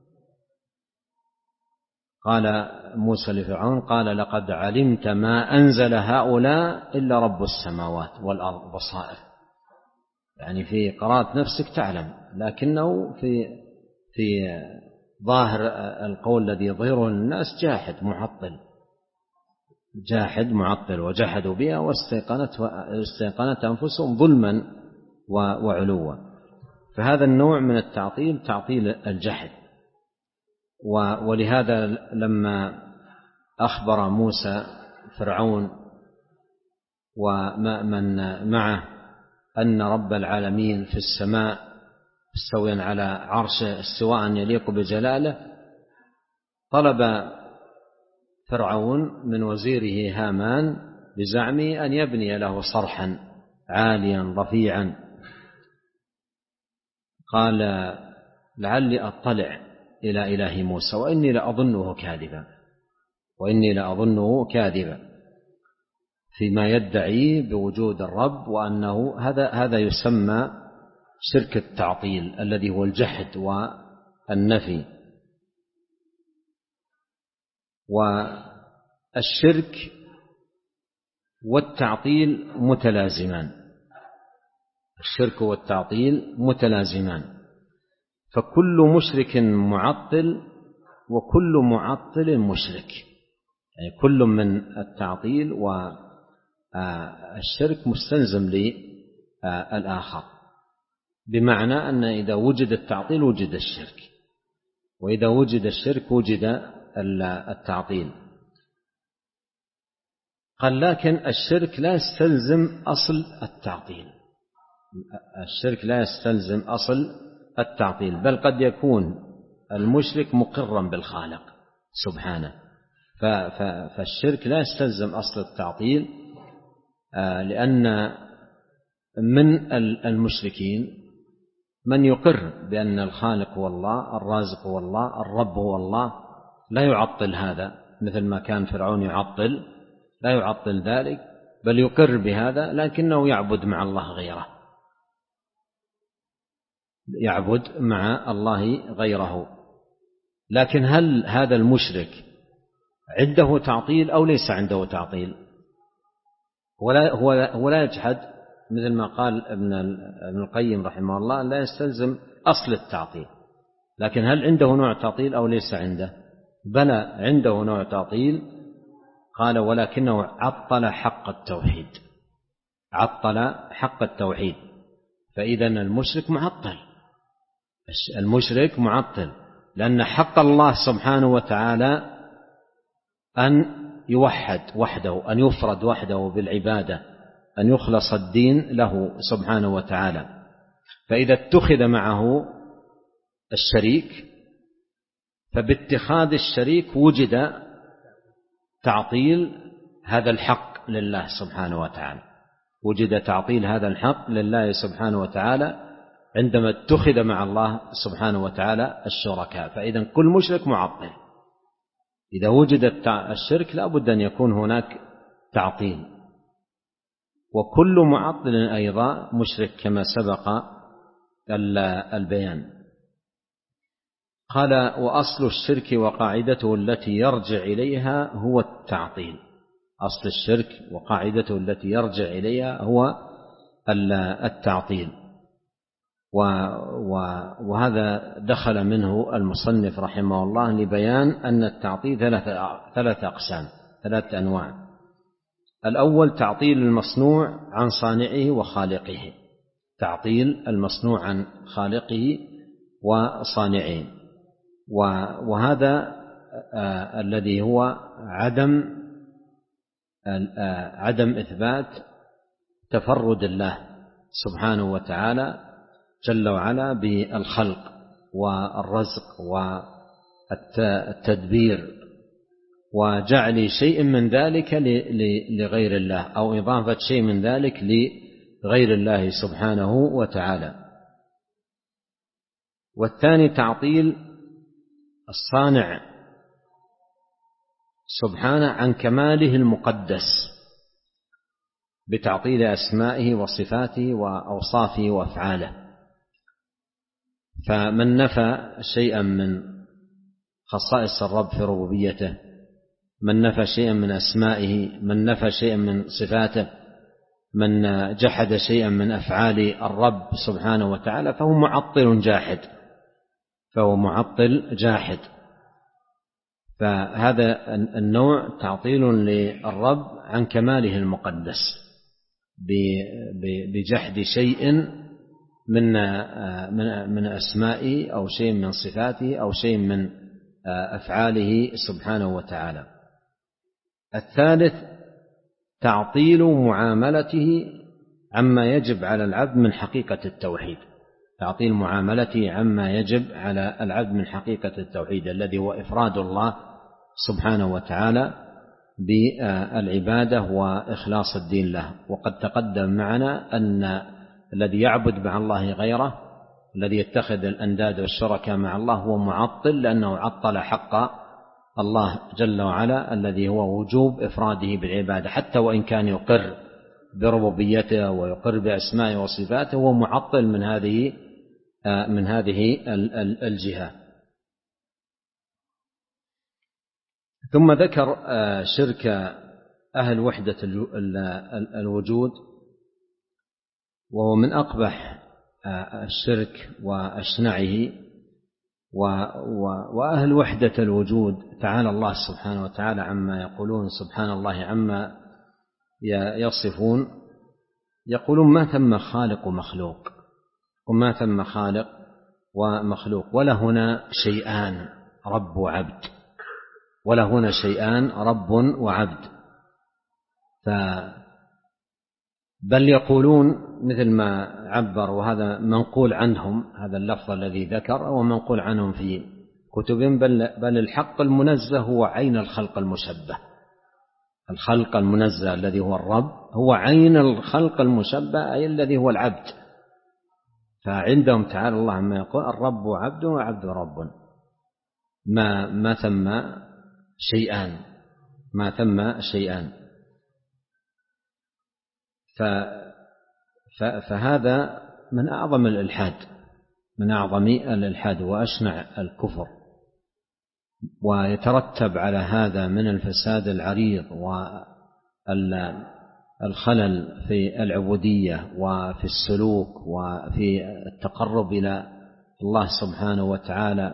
قال موسى لفرعون قال لقد علمت ما أنزل هؤلاء إلا رب السماوات والأرض بصائر، يعني في قراءة نفسك تعلم، لكنه في في ظاهر القول الذي يظهره الناس جاحد معطل، جاحد معطل. وجحدوا بها واستيقنت واستيقنت أنفسهم ظلما وعلوا. فهذا النوع من التعطيل تعطيل الجحد. ولهذا لما أخبر موسى فرعون ومن معه أن رب العالمين في السماء مستويا على عرشه استواء يليق بجلاله، طلب فرعون من وزيره هامان بزعمه أن يبني له صرحا عاليا رفيعا. قال لعلي أطلع إلى إله موسى وإني لأظنه كاذبا، وإني لأظنه كاذبا فيما يدعي بوجود الرب، وأنه هذا هذا يسمى شرك التعطيل الذي هو الجحد والنفي. والشرك والتعطيل متلازمان، الشرك والتعطيل متلازمان. فكل مشرك معطل وكل معطل مشرك، يعني كل من التعطيل الشرك مستلزم للآخر، بمعنى أن إذا وجد التعطيل وجد الشرك، وإذا وجد الشرك وجد التعطيل. قال لكن الشرك لا يستلزم أصل التعطيل، الشرك لا يستلزم أصل التعطيل، بل قد يكون المشرك مقرا بالخالق سبحانه، فالشرك لا يستلزم أصل التعطيل، لأن من المشركين من يقر بأن الخالق هو الله، الرازق هو الله، الرب هو الله، لا يعطل هذا مثل ما كان فرعون يعطل، لا يعطل ذلك، بل يقر بهذا، لكنه يعبد مع الله غيره، يعبد مع الله غيره. لكن هل هذا المشرك عنده تعطيل أو ليس عنده تعطيل؟ هو لا يجحد، مثل ما قال ابن القيم رحمه الله لا يستلزم أصل التعطيل، لكن هل عنده نوع تعطيل أو ليس عنده؟ بلى عنده نوع تعطيل. قال ولكنه عطل حق التوحيد، عطل حق التوحيد. فإذا المشرك معطل، المشرك معطل، لأن حق الله سبحانه وتعالى أن يوحد وحده، أن يفرد وحده بالعبادة، أن يخلص الدين له سبحانه وتعالى. فإذا اتخذ معه الشريك، فباتخاذ الشريك وجد تعطيل هذا الحق لله سبحانه وتعالى، وجد تعطيل هذا الحق لله سبحانه وتعالى عندما اتخذ مع الله سبحانه وتعالى الشركاء. فإذا كل مشرك معطل، إذا وجد الشرك لا بد أن يكون هناك تعطيل، وكل معطل أيضا مشرك كما سبق البيان. قال وأصل الشرك وقاعدته التي يرجع إليها هو التعطيل، أصل الشرك وقاعدته التي يرجع إليها هو التعطيل. وهذا دخل منه المصنف رحمه الله لبيان أن التعطيل ثلاث أقسام، ثلاث أنواع. الأول تعطيل المصنوع عن صانعه وخالقه، تعطيل المصنوع عن خالقه وصانعه، وهذا الذي هو عدم عدم إثبات تفرد الله سبحانه وتعالى جل وعلا بالخلق والرزق والتدبير، وجعل شيء من ذلك لغير الله، أو إضافة شيء من ذلك لغير الله سبحانه وتعالى. والثاني تعطيل الصانع سبحانه عن كماله المقدس بتعطيل أسمائه وصفاته وأوصافه وأفعاله. فمن نفى شيئا من خصائص الرب في ربوبيته، من نفى شيئا من أسمائه، من نفى شيئا من صفاته، من جحد شيئا من أفعال الرب سبحانه وتعالى، فهو معطل جاحد، فهو معطل جاحد. فهذا النوع تعطيل للرب عن كماله المقدس بجحد شيء من من أسمائه أو شيء من صفاته أو شيء من أفعاله سبحانه وتعالى. الثالث تعطيل معاملته عما يجب على العبد من حقيقة التوحيد، تعطيل معاملته عما يجب على العبد من حقيقة التوحيد الذي هو إفراد الله سبحانه وتعالى بالعبادة وإخلاص الدين له. وقد تقدم معنا أن الذي يعبد مع الله غيره، الذي يتخذ الأنداد والشركاء مع الله، هو معطل، لأنه عطل حق الله جل وعلا الذي هو وجوب إفراده بالعبادة، حتى وإن كان يقر بربوبيته ويقر بأسمائه وصفاته، هو معطل من هذه من هذه الجهة. ثم ذكر شرك أهل وحدة الوجود، وهو من أقبح الشرك وأشنعه. وأهل وحدة الوجود تعالى الله سبحانه وتعالى عما يقولون، سبحان الله عما يصفون يقولون ما ثم خالق ومخلوق، وما ثم خالق ومخلوق، ولا هنا شيئان رب وعبد، ولا هنا شيئان رب وعبد. ف بل يقولون مثل ما عبر، وهذا منقول عنهم، هذا اللفظ الذي ذكر هو منقول عنهم في كتبهم، بل, بل الحق المنزه هو عين الخلق المشبه. الخلق المنزه الذي هو الرب هو عين الخلق المشبه، أي الذي هو العبد. فعندهم تعالى الله عما يقول الرب عبد وعبد رب، ما ما ثم شيئان، ما ثم شيئان. فهذا من أعظم الإلحاد، من أعظم الإلحاد وأشنع الكفر، ويترتب على هذا من الفساد العريض والخلل في العبودية وفي السلوك وفي التقرب إلى الله سبحانه وتعالى،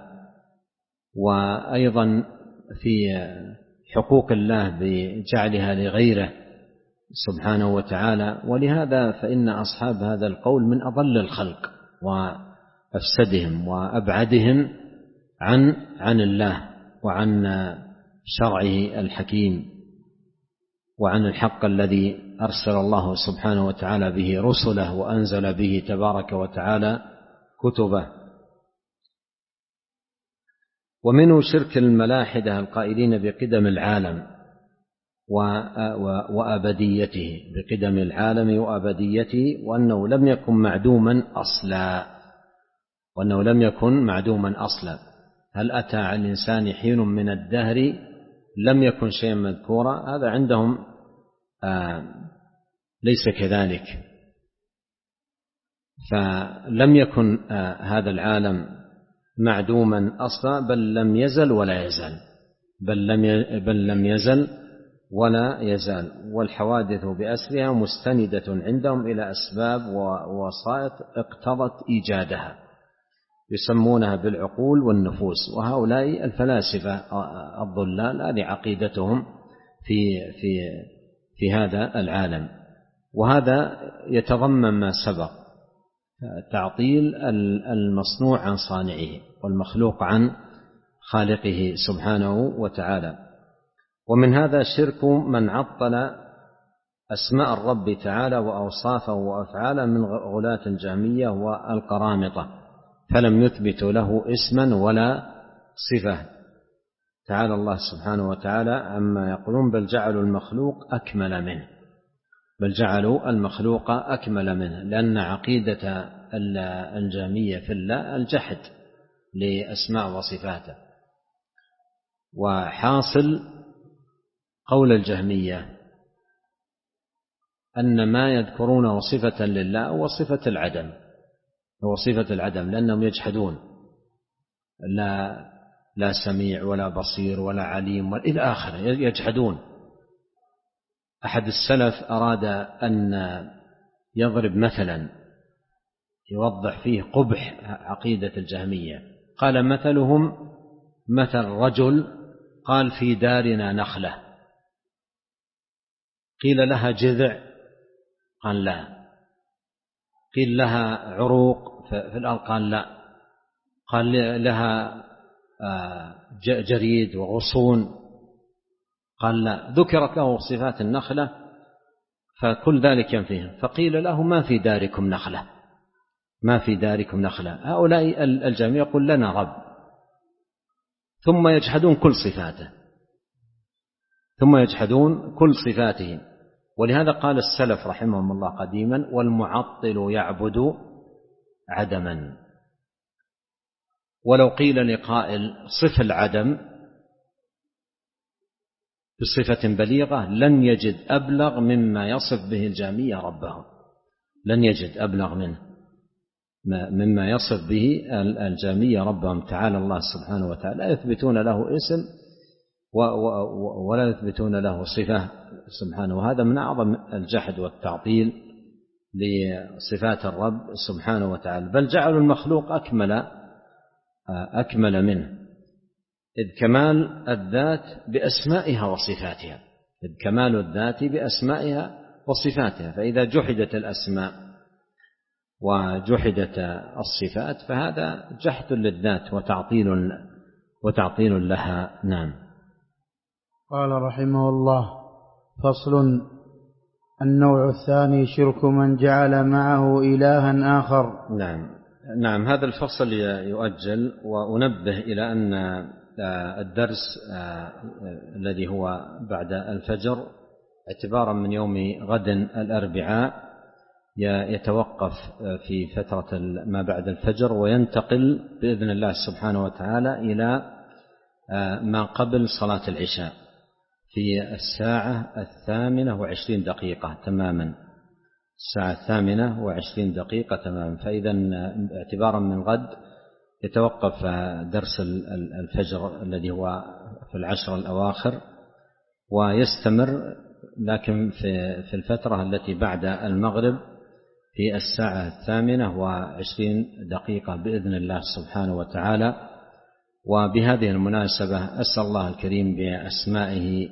وأيضا في حقوق الله بجعلها لغيره سبحانه وتعالى. ولهذا فإن أصحاب هذا القول من أضل الخلق وأفسدهم وأبعدهم عن عن الله وعن شرعه الحكيم وعن الحق الذي أرسل الله سبحانه وتعالى به رسله وأنزل به تبارك وتعالى كتبه. ومنه شرك الملاحدة القائلين بقدم العالم وأبديته، بقدم العالم وأبديته، وأنه لم يكن معدوما أصلا، وأنه لم يكن معدوما أصلا. هل أتى على الإنسان حين من الدهر لم يكن شيئا مذكورا؟ هذا عندهم آه ليس كذلك. فلم يكن آه هذا العالم معدوما أصلا، بل لم يزل ولا يزال، بل لم بل لم يزل ولا يزال. والحوادث بأسرها مستندة عندهم إلى أسباب ووسائط اقتضت إيجادها، يسمونها بالعقول والنفوس. وهؤلاء الفلاسفة الضلال هذه عقيدتهم في في في هذا العالم. وهذا يتضمن ما سبق، تعطيل المصنوع عن صانعه والمخلوق عن خالقه سبحانه وتعالى. ومن هذا شرك من عطل أسماء الرب تعالى وأوصافه وأفعاله من غلاة الجهمية والقرامطة، فلم يثبتوا له اسما ولا صفة. تعالى الله سبحانه وتعالى عما يقولون، بل جعلوا المخلوق أكمل منه، بل جعلوا المخلوق أكمل منه، لأن عقيدة الجهمية في الله الجحد لأسماء وصفاته. وحاصل قول الجهمية أن ما يذكرونه صفة لله هو صفة العدم، هو صفة العدم، لأنهم يجحدون لا لا سميع ولا بصير ولا عليم إلى آخره، يجحدون. أحد السلف أراد أن يضرب مثلا يوضح فيه قبح عقيدة الجهمية، قال مثلهم مثل رجل قال في دارنا نخلة، قيل لها جذع قال لا، قيل لها عروق في الأرض قال لا، قال لها جريد وغصون قال لا، ذكرت له صفات النخلة فكل ذلك ينفيه، فقيل له ما في داركم نخلة، ما في داركم نخلة. هؤلاء الجميع يقول لنا رب، ثم يجحدون كل صفاته، ثم يجحدون كل صفاته. ولهذا قال السلف رحمهم الله قديما: والمعطل يعبد عدما. ولو قيل لقائل صف العدم بصفة بليغة لن يجد أبلغ مما يصف به الجهمية ربهم، لن يجد أبلغ منه مما يصف به الجهمية ربهم. تعالى الله سبحانه وتعالى لا يثبتون له اسم ولا يثبتون له صفة سبحانه، وهذا من أعظم الجحد والتعطيل لصفات الرب سبحانه وتعالى. بل جعلوا المخلوق أكمل أكمل منه، إذ كمال الذات بأسمائها وصفاتها، كمال الذات بأسمائها وصفاتها، فإذا جحدت الأسماء وجحدت الصفات فهذا جحد للذات وتعطيل وتعطيل لها. نعم. قال رحمه الله: فصل. النوع الثاني شرك من جعل معه إلها آخر. نعم نعم هذا الفصل يؤجل، وأنبه إلى أن الدرس الذي هو بعد الفجر اعتبارا من يوم غد الأربعاء يتوقف في فترة ما بعد الفجر، وينتقل بإذن الله سبحانه وتعالى إلى ما قبل صلاة العشاء في الساعة الثامنة وعشرين دقيقة تماما، الساعة الثامنة وعشرين دقيقة تماما. فإذا اعتبارا من غد يتوقف درس الفجر الذي هو في العشر الأواخر، ويستمر لكن في الفترة التي بعد المغرب في الساعة الثامنة وعشرين دقيقة بإذن الله سبحانه وتعالى. وبهذه المناسبة أسأل الله الكريم بأسمائه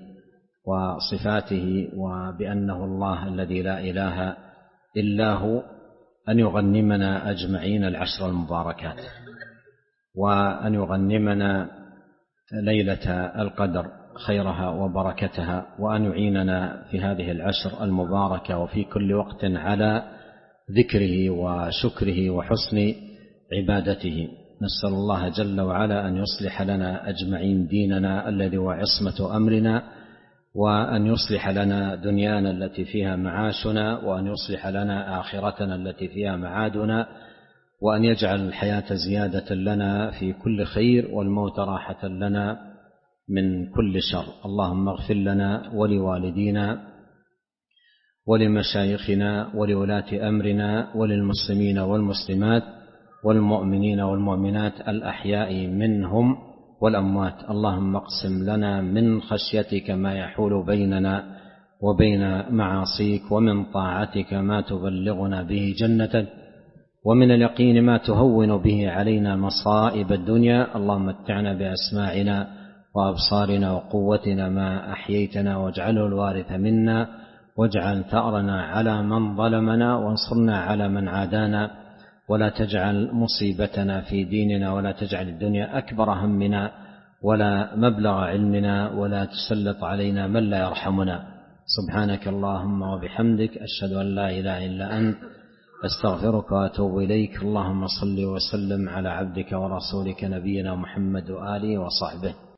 وصفاته وبأنه الله الذي لا إله إلا هو أن يغنمنا أجمعين العشر المباركات، وأن يغنمنا ليلة القدر خيرها وبركتها، وأن يعيننا في هذه العشر المباركة وفي كل وقت على ذكره وشكره وحسن عبادته. نسأل الله جل وعلا أن يصلح لنا أجمعين ديننا الذي هو عصمة أمرنا، وأن يصلح لنا دنيانا التي فيها معاشنا، وأن يصلح لنا آخرتنا التي فيها معادنا، وأن يجعل الحياة زيادة لنا في كل خير والموت راحة لنا من كل شر. اللهم اغفر لنا ولوالدينا ولمشايخنا ولولاة أمرنا وللمسلمين والمسلمات والمؤمنين والمؤمنات الأحياء منهم والأموات. اللهم اقسم لنا من خشيتك ما يحول بيننا وبين معاصيك، ومن طاعتك ما تبلغنا به جنتك، ومن اليقين ما تهون به علينا مصائب الدنيا. اللهم متعنا بأسماعنا وأبصارنا وقوتنا ما أحييتنا، واجعله الوارث منا، واجعل ثأرنا على من ظلمنا، وانصرنا على من عادانا، ولا تجعل مصيبتنا في ديننا، ولا تجعل الدنيا أكبر همنا ولا مبلغ علمنا، ولا تسلط علينا من لا يرحمنا. سبحانك اللهم وبحمدك، أشهد أن لا إله إلا أنت، أستغفرك وأتوب إليك. اللهم صل وسلم على عبدك ورسولك نبينا محمد وآله وصحبه.